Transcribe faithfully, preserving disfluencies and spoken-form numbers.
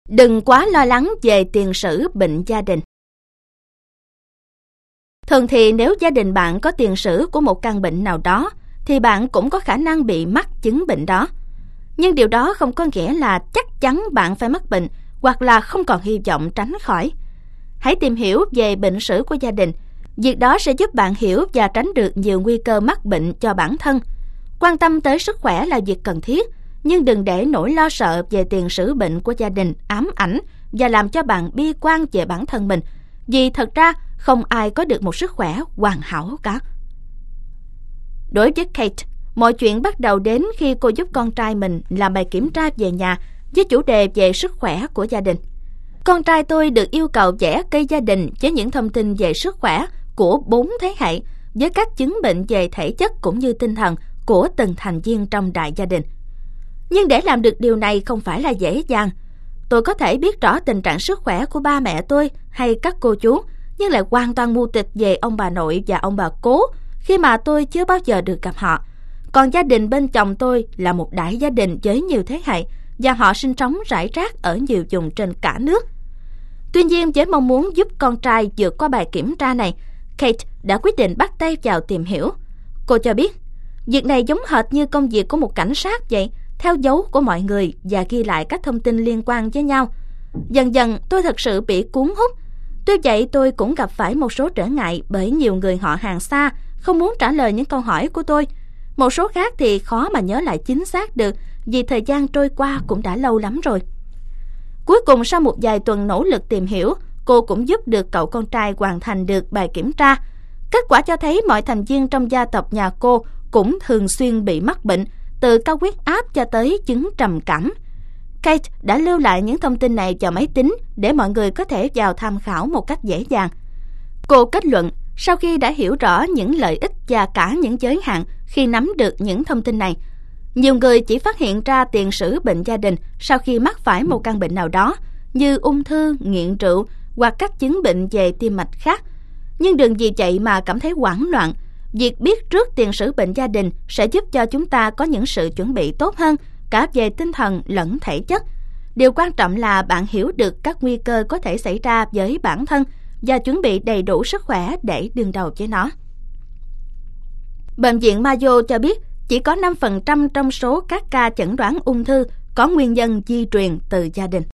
Đừng quá lo lắng về tiền sử bệnh gia đình. Thường thì nếu gia đình bạn có tiền sử của một căn bệnh nào đó, thì bạn cũng có khả năng bị mắc chứng bệnh đó. Nhưng điều đó không có nghĩa là chắc chắn bạn phải mắc bệnh hoặc là không còn hy vọng tránh khỏi. Hãy tìm hiểu về bệnh sử của gia đình. Việc đó sẽ giúp bạn hiểu và tránh được nhiều nguy cơ mắc bệnh cho bản thân. Quan tâm tới sức khỏe là việc cần thiết, nhưng đừng để nỗi lo sợ về tiền sử bệnh của gia đình ám ảnh và làm cho bạn bi quan về bản thân mình, vì thật ra không ai có được một sức khỏe hoàn hảo cả. Đối với Kate, mọi chuyện bắt đầu đến khi cô giúp con trai mình làm bài kiểm tra về nhà với chủ đề về sức khỏe của gia đình. Con trai tôi được yêu cầu vẽ cây gia đình với những thông tin về sức khỏe của bốn thế hệ, với các chứng bệnh về thể chất cũng như tinh thần của từng thành viên trong đại gia đình. Nhưng để làm được điều này không phải là dễ dàng. Tôi có thể biết rõ tình trạng sức khỏe của ba mẹ tôi hay các cô chú, nhưng lại hoàn toàn mù tịt về ông bà nội và ông bà cố khi mà tôi chưa bao giờ được gặp họ. Còn gia đình bên chồng tôi là một đại gia đình với nhiều thế hệ, và họ sinh sống rải rác ở nhiều vùng trên cả nước. Tuy nhiên, với mong muốn giúp con trai vượt qua bài kiểm tra này, Kate đã quyết định bắt tay vào tìm hiểu. Cô cho biết, việc này giống hệt như công việc của một cảnh sát vậy, theo dấu của mọi người và ghi lại các thông tin liên quan với nhau. Dần dần, tôi thật sự bị cuốn hút. Tuy vậy, tôi cũng gặp phải một số trở ngại bởi nhiều người họ hàng xa không muốn trả lời những câu hỏi của tôi. Một số khác thì khó mà nhớ lại chính xác được, vì thời gian trôi qua cũng đã lâu lắm rồi. Cuối cùng, sau một vài tuần nỗ lực tìm hiểu, cô cũng giúp được cậu con trai hoàn thành được bài kiểm tra. Kết quả cho thấy mọi thành viên trong gia tộc nhà cô cũng thường xuyên bị mắc bệnh, từ cao huyết áp cho tới chứng trầm cảm. Kate đã lưu lại những thông tin này vào máy tính để mọi người có thể vào tham khảo một cách dễ dàng. Cô kết luận, sau khi đã hiểu rõ những lợi ích và cả những giới hạn khi nắm được những thông tin này, nhiều người chỉ phát hiện ra tiền sử bệnh gia đình sau khi mắc phải một căn bệnh nào đó, như ung thư, nghiện rượu hoặc các chứng bệnh về tim mạch khác. Nhưng đừng vì vậy mà cảm thấy hoảng loạn. Việc biết trước tiền sử bệnh gia đình sẽ giúp cho chúng ta có những sự chuẩn bị tốt hơn, cả về tinh thần lẫn thể chất. Điều quan trọng là bạn hiểu được các nguy cơ có thể xảy ra với bản thân và chuẩn bị đầy đủ sức khỏe để đương đầu với nó. Bệnh viện Mayo cho biết chỉ có năm phần trăm trong số các ca chẩn đoán ung thư có nguyên nhân di truyền từ gia đình.